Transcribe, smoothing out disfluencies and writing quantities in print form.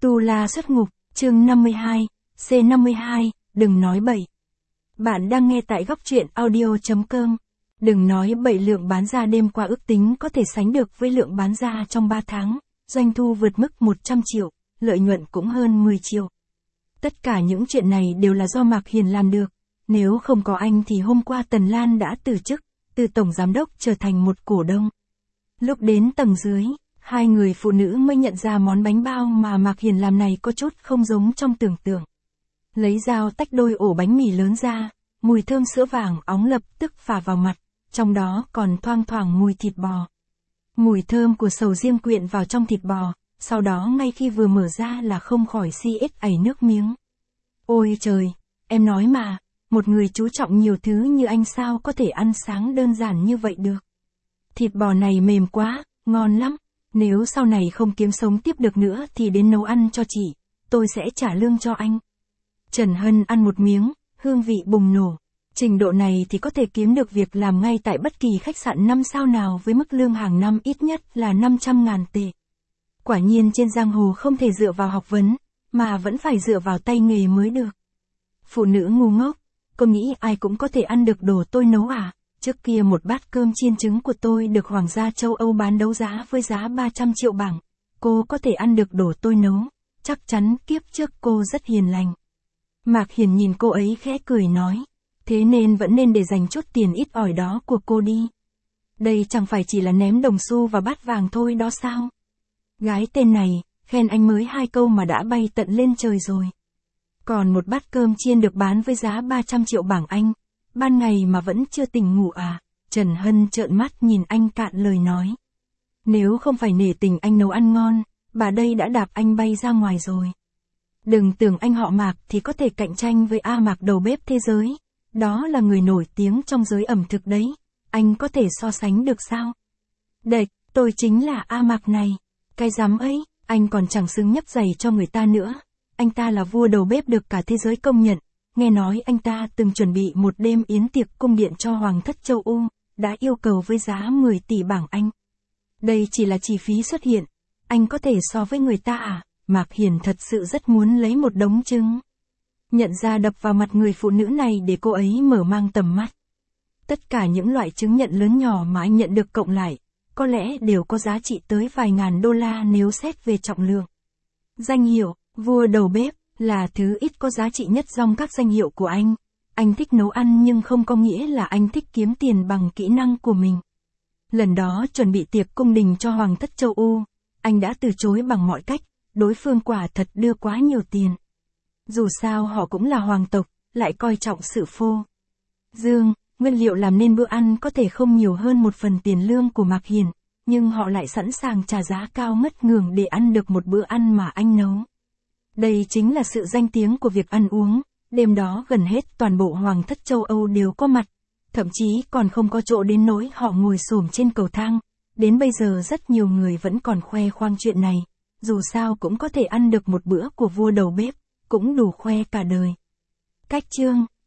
Tu La xuất ngục, chương 52, C52, đừng nói bậy. Bạn đang nghe tại góc truyện audio.com. Đừng nói bậy, lượng bán ra đêm qua ước tính có thể sánh được với lượng bán ra trong 3 tháng, doanh thu vượt mức 100 triệu, lợi nhuận cũng hơn 10 triệu. Tất cả những chuyện này đều là do Mạc Hiền làm được, nếu không có anh thì hôm qua Tần Lan đã từ chức, từ tổng giám đốc trở thành một cổ đông. Lúc đến tầng dưới, hai người phụ nữ mới nhận ra món bánh bao mà Mạc Hiền làm này có chút không giống trong tưởng tượng. Lấy dao tách đôi ổ bánh mì lớn ra, mùi thơm sữa vàng óng lập tức phả vào mặt, trong đó còn thoang thoảng mùi thịt bò. Mùi thơm của sầu riêng quyện vào trong thịt bò, sau đó ngay khi vừa mở ra là không khỏi ảy nước miếng. Ôi trời, em nói mà, một người chú trọng nhiều thứ như anh sao có thể ăn sáng đơn giản như vậy được. Thịt bò này mềm quá, ngon lắm. Nếu sau này không kiếm sống tiếp được nữa thì đến nấu ăn cho chị, tôi sẽ trả lương cho anh. Trần Hân ăn một miếng, hương vị bùng nổ. Trình độ này thì có thể kiếm được việc làm ngay tại bất kỳ khách sạn 5 sao nào với mức lương hàng năm ít nhất là 500.000 tệ. Quả nhiên trên giang hồ không thể dựa vào học vấn, mà vẫn phải dựa vào tay nghề mới được. Phụ nữ ngu ngốc, cô nghĩ ai cũng có thể ăn được đồ tôi nấu à? Trước kia một bát cơm chiên trứng của tôi được Hoàng gia châu Âu bán đấu giá với giá 300 triệu bảng. Cô có thể ăn được đồ tôi nấu, chắc chắn kiếp trước cô rất hiền lành. Mạc Hiền nhìn cô ấy khẽ cười nói, thế nên vẫn nên để dành chút tiền ít ỏi đó của cô đi. Đây chẳng phải chỉ là ném đồng xu vào bát vàng thôi đó sao? Gái tên này, khen anh mới 2 câu mà đã bay tận lên trời rồi. Còn một bát cơm chiên được bán với giá 300 triệu bảng anh. Ban ngày mà vẫn chưa tỉnh ngủ à? Trần Hân trợn mắt nhìn anh cạn lời nói. Nếu không phải nể tình anh nấu ăn ngon, bà đây đã đạp anh bay ra ngoài rồi. Đừng tưởng anh họ Mạc thì có thể cạnh tranh với A Mạc đầu bếp thế giới. Đó là người nổi tiếng trong giới ẩm thực đấy. Anh có thể so sánh được sao? Đệch, tôi chính là A Mạc này. Cái dám ấy, anh còn chẳng xứng nhấp giày cho người ta nữa. Anh ta là vua đầu bếp được cả thế giới công nhận. Nghe nói anh ta từng chuẩn bị một đêm yến tiệc cung điện cho Hoàng thất châu Âu, đã yêu cầu với giá 10 tỷ bảng Anh. Đây chỉ là chi phí xuất hiện, anh có thể so với người ta à? Mạc Hiền thật sự rất muốn lấy một đống trứng. Nhận ra đập vào mặt người phụ nữ này để cô ấy mở mang tầm mắt. Tất cả những loại chứng nhận lớn nhỏ mà anh nhận được cộng lại, có lẽ đều có giá trị tới vài ngàn đô la nếu xét về trọng lượng. Danh hiệu, vua đầu bếp, là thứ ít có giá trị nhất trong các danh hiệu của anh. Anh thích nấu ăn nhưng không có nghĩa là anh thích kiếm tiền bằng kỹ năng của mình. Lần đó chuẩn bị tiệc cung đình cho Hoàng thất châu Âu, anh đã từ chối bằng mọi cách, đối phương quả thật đưa quá nhiều tiền. Dù sao họ cũng là hoàng tộc, lại coi trọng sự phô dương, nguyên liệu làm nên bữa ăn có thể không nhiều hơn 1 phần tiền lương của Mạc Hiền, nhưng họ lại sẵn sàng trả giá cao ngất ngường để ăn được một bữa ăn mà anh nấu. Đây chính là sự danh tiếng của việc ăn uống, đêm đó gần hết toàn bộ Hoàng thất châu Âu đều có mặt, thậm chí còn không có chỗ đến nỗi họ ngồi xổm trên cầu thang, đến bây giờ rất nhiều người vẫn còn khoe khoang chuyện này, dù sao cũng có thể ăn được một bữa của vua đầu bếp, cũng đủ khoe cả đời. Cách chương